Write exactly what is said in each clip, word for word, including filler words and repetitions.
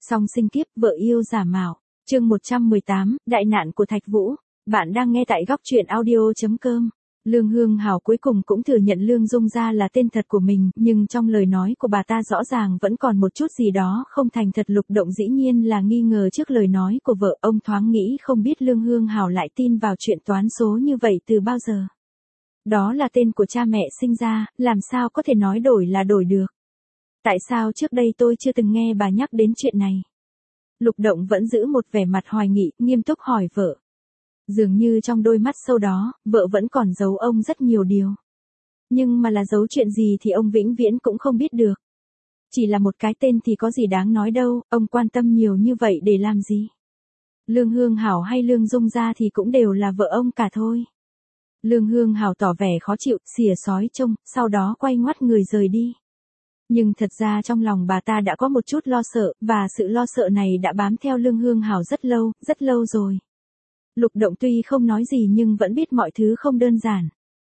Song sinh kiếp, vợ yêu giả mạo. Chương một trăm mười tám, đại nạn của Thạch Vũ. Bạn đang nghe tại góc truyện audio chấm com. Lương Hương Hảo cuối cùng cũng thừa nhận Lương Dung Gia là tên thật của mình, nhưng trong lời nói của bà ta rõ ràng vẫn còn một chút gì đó không thành thật. Lục Động dĩ nhiên là nghi ngờ trước lời nói của vợ, ông thoáng nghĩ không biết Lương Hương Hảo lại tin vào chuyện toán số như vậy từ bao giờ. Đó là tên của cha mẹ sinh ra, làm sao có thể nói đổi là đổi được. Tại sao trước đây tôi chưa từng nghe bà nhắc đến chuyện này? Lục Động vẫn giữ một vẻ mặt hoài nghị, nghiêm túc hỏi vợ. Dường như trong đôi mắt sâu đó, vợ vẫn còn giấu ông rất nhiều điều. Nhưng mà là giấu chuyện gì thì ông vĩnh viễn cũng không biết được. Chỉ là một cái tên thì có gì đáng nói đâu, ông quan tâm nhiều như vậy để làm gì? Lương Hương Hảo hay Lương Dung Gia thì cũng đều là vợ ông cả thôi. Lương Hương Hảo tỏ vẻ khó chịu, xỉa xói trông, sau đó quay ngoắt người rời đi. Nhưng thật ra trong lòng bà ta đã có một chút lo sợ, và sự lo sợ này đã bám theo Lương Hương Hảo rất lâu, rất lâu rồi. Lục Động tuy không nói gì nhưng vẫn biết mọi thứ không đơn giản.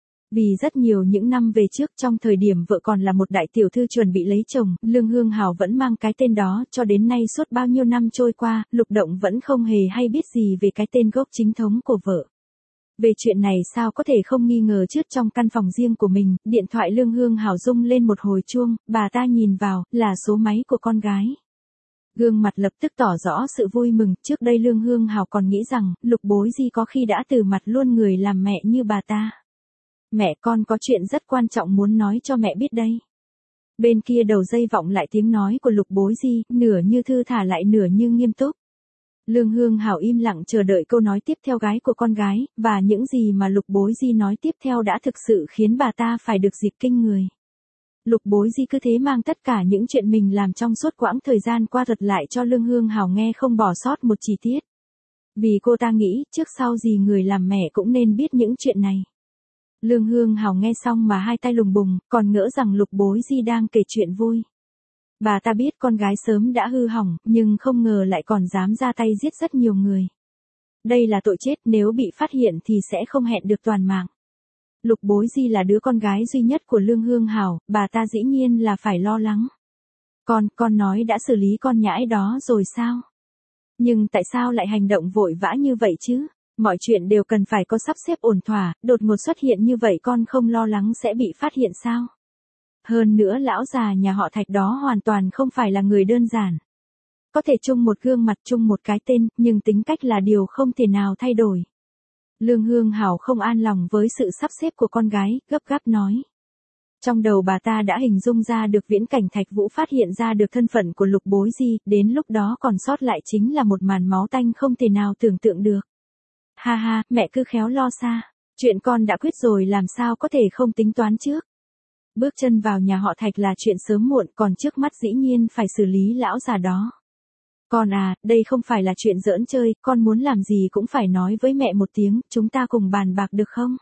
Vì rất nhiều những năm về trước, trong thời điểm vợ còn là một đại tiểu thư chuẩn bị lấy chồng, Lương Hương Hảo vẫn mang cái tên đó, cho đến nay suốt bao nhiêu năm trôi qua, Lục Động vẫn không hề hay biết gì về cái tên gốc chính thống của vợ. Về chuyện này sao có thể không nghi ngờ trước trong căn phòng riêng của mình, điện thoại Lương Hương Hảo rung lên một hồi chuông, bà ta nhìn vào, là số máy của con gái. Gương mặt lập tức tỏ rõ sự vui mừng, trước đây Lương Hương Hảo còn nghĩ rằng, Lục Bối Di có khi đã từ mặt luôn người làm mẹ như bà ta. Mẹ, con có chuyện rất quan trọng muốn nói cho mẹ biết đây. Bên kia đầu dây vọng lại tiếng nói của Lục Bối Di, nửa như thư thả lại nửa như nghiêm túc. Lương Hương Hảo im lặng chờ đợi câu nói tiếp theo gái của con gái, và những gì mà Lục Bối Di nói tiếp theo đã thực sự khiến bà ta phải được dịp kinh người. Lục Bối Di cứ thế mang tất cả những chuyện mình làm trong suốt quãng thời gian qua thuật lại cho Lương Hương Hảo nghe không bỏ sót một chi tiết. Vì cô ta nghĩ, trước sau gì người làm mẹ cũng nên biết những chuyện này. Lương Hương Hảo nghe xong mà hai tay lùng bùng, còn ngỡ rằng Lục Bối Di đang kể chuyện vui. Bà ta biết con gái sớm đã hư hỏng, nhưng không ngờ lại còn dám ra tay giết rất nhiều người. Đây là tội chết, nếu bị phát hiện thì sẽ không hẹn được toàn mạng. Lục Bối Di là đứa con gái duy nhất của Lương Hương Hảo, bà ta dĩ nhiên là phải lo lắng. Con, con nói đã xử lý con nhãi đó rồi sao? Nhưng tại sao lại hành động vội vã như vậy chứ? Mọi chuyện đều cần phải có sắp xếp ổn thỏa, đột ngột xuất hiện như vậy con không lo lắng sẽ bị phát hiện sao? Hơn nữa lão già nhà họ Thạch đó hoàn toàn không phải là người đơn giản. Có thể chung một gương mặt, chung một cái tên, nhưng tính cách là điều không thể nào thay đổi. Lương Hương Hảo không an lòng với sự sắp xếp của con gái, gấp gáp nói. Trong đầu bà ta đã hình dung ra được viễn cảnh Thạch Vũ phát hiện ra được thân phận của Lục Bối Di, đến lúc đó còn sót lại chính là một màn máu tanh không thể nào tưởng tượng được. Ha ha, mẹ cứ khéo lo xa, chuyện con đã quyết rồi làm sao có thể không tính toán trước. Bước chân vào nhà họ Thạch là chuyện sớm muộn, còn trước mắt dĩ nhiên phải xử lý lão già đó. Con à, đây không phải là chuyện giỡn chơi, con muốn làm gì cũng phải nói với mẹ một tiếng, chúng ta cùng bàn bạc được không?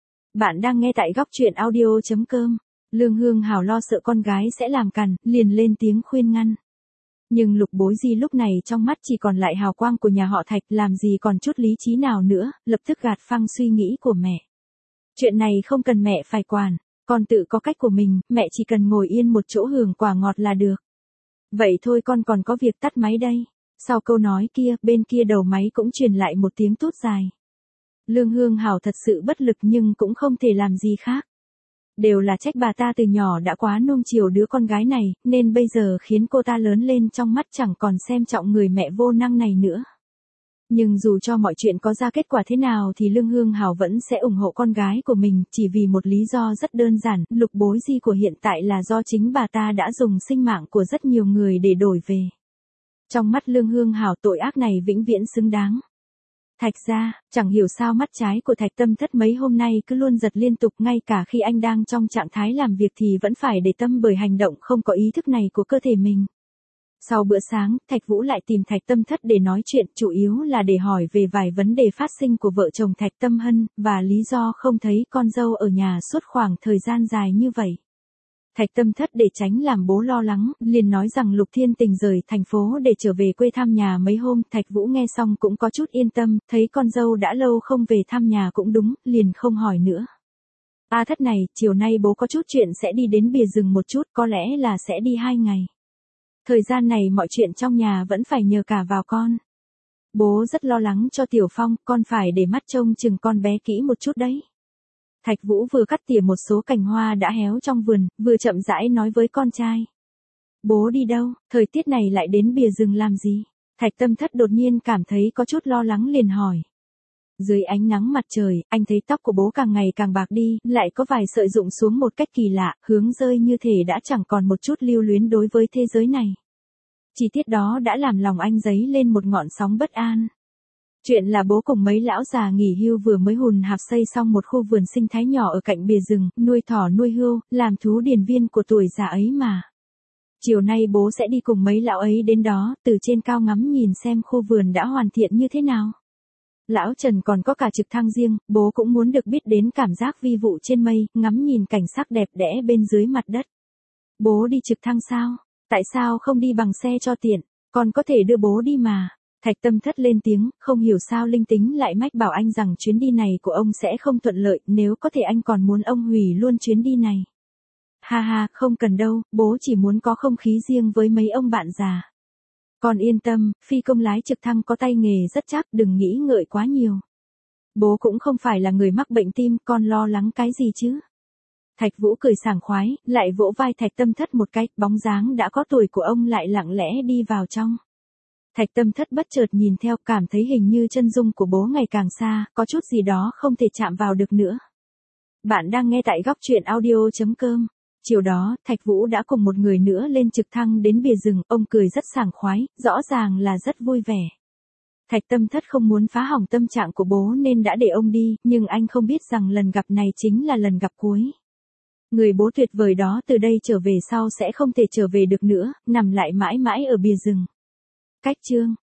Bạn đang nghe tại góc truyện audio chấm com. Lương Hương Hảo lo sợ con gái sẽ làm cằn, liền lên tiếng khuyên ngăn. Nhưng Lục Bối Di lúc này trong mắt chỉ còn lại hào quang của nhà họ Thạch, làm gì còn chút lý trí nào nữa, lập tức gạt phăng suy nghĩ của mẹ. Chuyện này không cần mẹ phải quản, con tự có cách của mình, mẹ chỉ cần ngồi yên một chỗ hưởng quả ngọt là được. Vậy thôi, con còn có việc tắt máy đây. Sau câu nói kia, bên kia đầu máy cũng truyền lại một tiếng tút dài. Lương Hương Hảo thật sự bất lực nhưng cũng không thể làm gì khác. Đều là trách bà ta từ nhỏ đã quá nuông chiều đứa con gái này, nên bây giờ khiến cô ta lớn lên trong mắt chẳng còn xem trọng người mẹ vô năng này nữa. Nhưng dù cho mọi chuyện có ra kết quả thế nào thì Lương Hương Hảo vẫn sẽ ủng hộ con gái của mình, chỉ vì một lý do rất đơn giản, Lục Bối Di của hiện tại là do chính bà ta đã dùng sinh mạng của rất nhiều người để đổi về. Trong mắt Lương Hương Hảo tội ác này vĩnh viễn xứng đáng. Thạch ra, chẳng hiểu sao mắt trái của Thạch Tâm Thất mấy hôm nay cứ luôn giật liên tục, ngay cả khi anh đang trong trạng thái làm việc thì vẫn phải để tâm bởi hành động không có ý thức này của cơ thể mình. Sau bữa sáng, Thạch Vũ lại tìm Thạch Tâm Thất để nói chuyện, chủ yếu là để hỏi về vài vấn đề phát sinh của vợ chồng Thạch Tâm Hân, và lý do không thấy con dâu ở nhà suốt khoảng thời gian dài như vậy. Thạch Tâm Thất để tránh làm bố lo lắng, liền nói rằng Lục Thiên Tình rời thành phố để trở về quê thăm nhà mấy hôm. Thạch Vũ nghe xong cũng có chút yên tâm, thấy con dâu đã lâu không về thăm nhà cũng đúng, liền không hỏi nữa. A Thất này, chiều nay bố có chút chuyện sẽ đi đến bìa rừng một chút, có lẽ là sẽ đi hai ngày. Thời gian này mọi chuyện trong nhà vẫn phải nhờ cả vào con. Bố rất lo lắng cho Tiểu Phong, con phải để mắt trông chừng con bé kỹ một chút đấy. Thạch Vũ vừa cắt tỉa một số cành hoa đã héo trong vườn, vừa chậm rãi nói với con trai. Bố đi đâu, thời tiết này lại đến bìa rừng làm gì? Thạch Tâm Thất đột nhiên cảm thấy có chút lo lắng liền hỏi. Dưới ánh nắng mặt trời, anh thấy tóc của bố càng ngày càng bạc đi, lại có vài sợi rụng xuống một cách kỳ lạ, hướng rơi như thể đã chẳng còn một chút lưu luyến đối với thế giới này. Chi tiết đó đã làm lòng anh dấy lên một ngọn sóng bất an. Chuyện là bố cùng mấy lão già nghỉ hưu vừa mới hùn hạp xây xong một khu vườn sinh thái nhỏ ở cạnh bìa rừng, nuôi thỏ nuôi hươu, làm thú điền viên của tuổi già ấy mà. Chiều nay bố sẽ đi cùng mấy lão ấy đến đó, từ trên cao ngắm nhìn xem khu vườn đã hoàn thiện như thế nào. Lão Trần còn có cả trực thăng riêng, bố cũng muốn được biết đến cảm giác vi vụ trên mây, ngắm nhìn cảnh sắc đẹp đẽ bên dưới mặt đất. Bố đi trực thăng sao? Tại sao không đi bằng xe cho tiện? Con có thể đưa bố đi mà. Thạch Tâm Thất lên tiếng, không hiểu sao linh tính lại mách bảo anh rằng chuyến đi này của ông sẽ không thuận lợi, nếu có thể anh còn muốn ông hủy luôn chuyến đi này. Ha ha, không cần đâu, bố chỉ muốn có không khí riêng với mấy ông bạn già. Con yên tâm, phi công lái trực thăng có tay nghề rất chắc, đừng nghĩ ngợi quá nhiều. Bố cũng không phải là người mắc bệnh tim, con lo lắng cái gì chứ? Thạch Vũ cười sảng khoái, lại vỗ vai Thạch Tâm Thất một cái, bóng dáng đã có tuổi của ông lại lặng lẽ đi vào trong. Thạch Tâm Thất bất chợt nhìn theo, cảm thấy hình như chân dung của bố ngày càng xa, có chút gì đó không thể chạm vào được nữa. Bạn đang nghe tại góc truyện audio chấm com. Chiều đó, Thạch Vũ đã cùng một người nữa lên trực thăng đến bìa rừng, ông cười rất sảng khoái, rõ ràng là rất vui vẻ. Thạch Tâm Thất không muốn phá hỏng tâm trạng của bố nên đã để ông đi, nhưng anh không biết rằng lần gặp này chính là lần gặp cuối. Người bố tuyệt vời đó từ đây trở về sau sẽ không thể trở về được nữa, nằm lại mãi mãi ở bìa rừng. Cách chương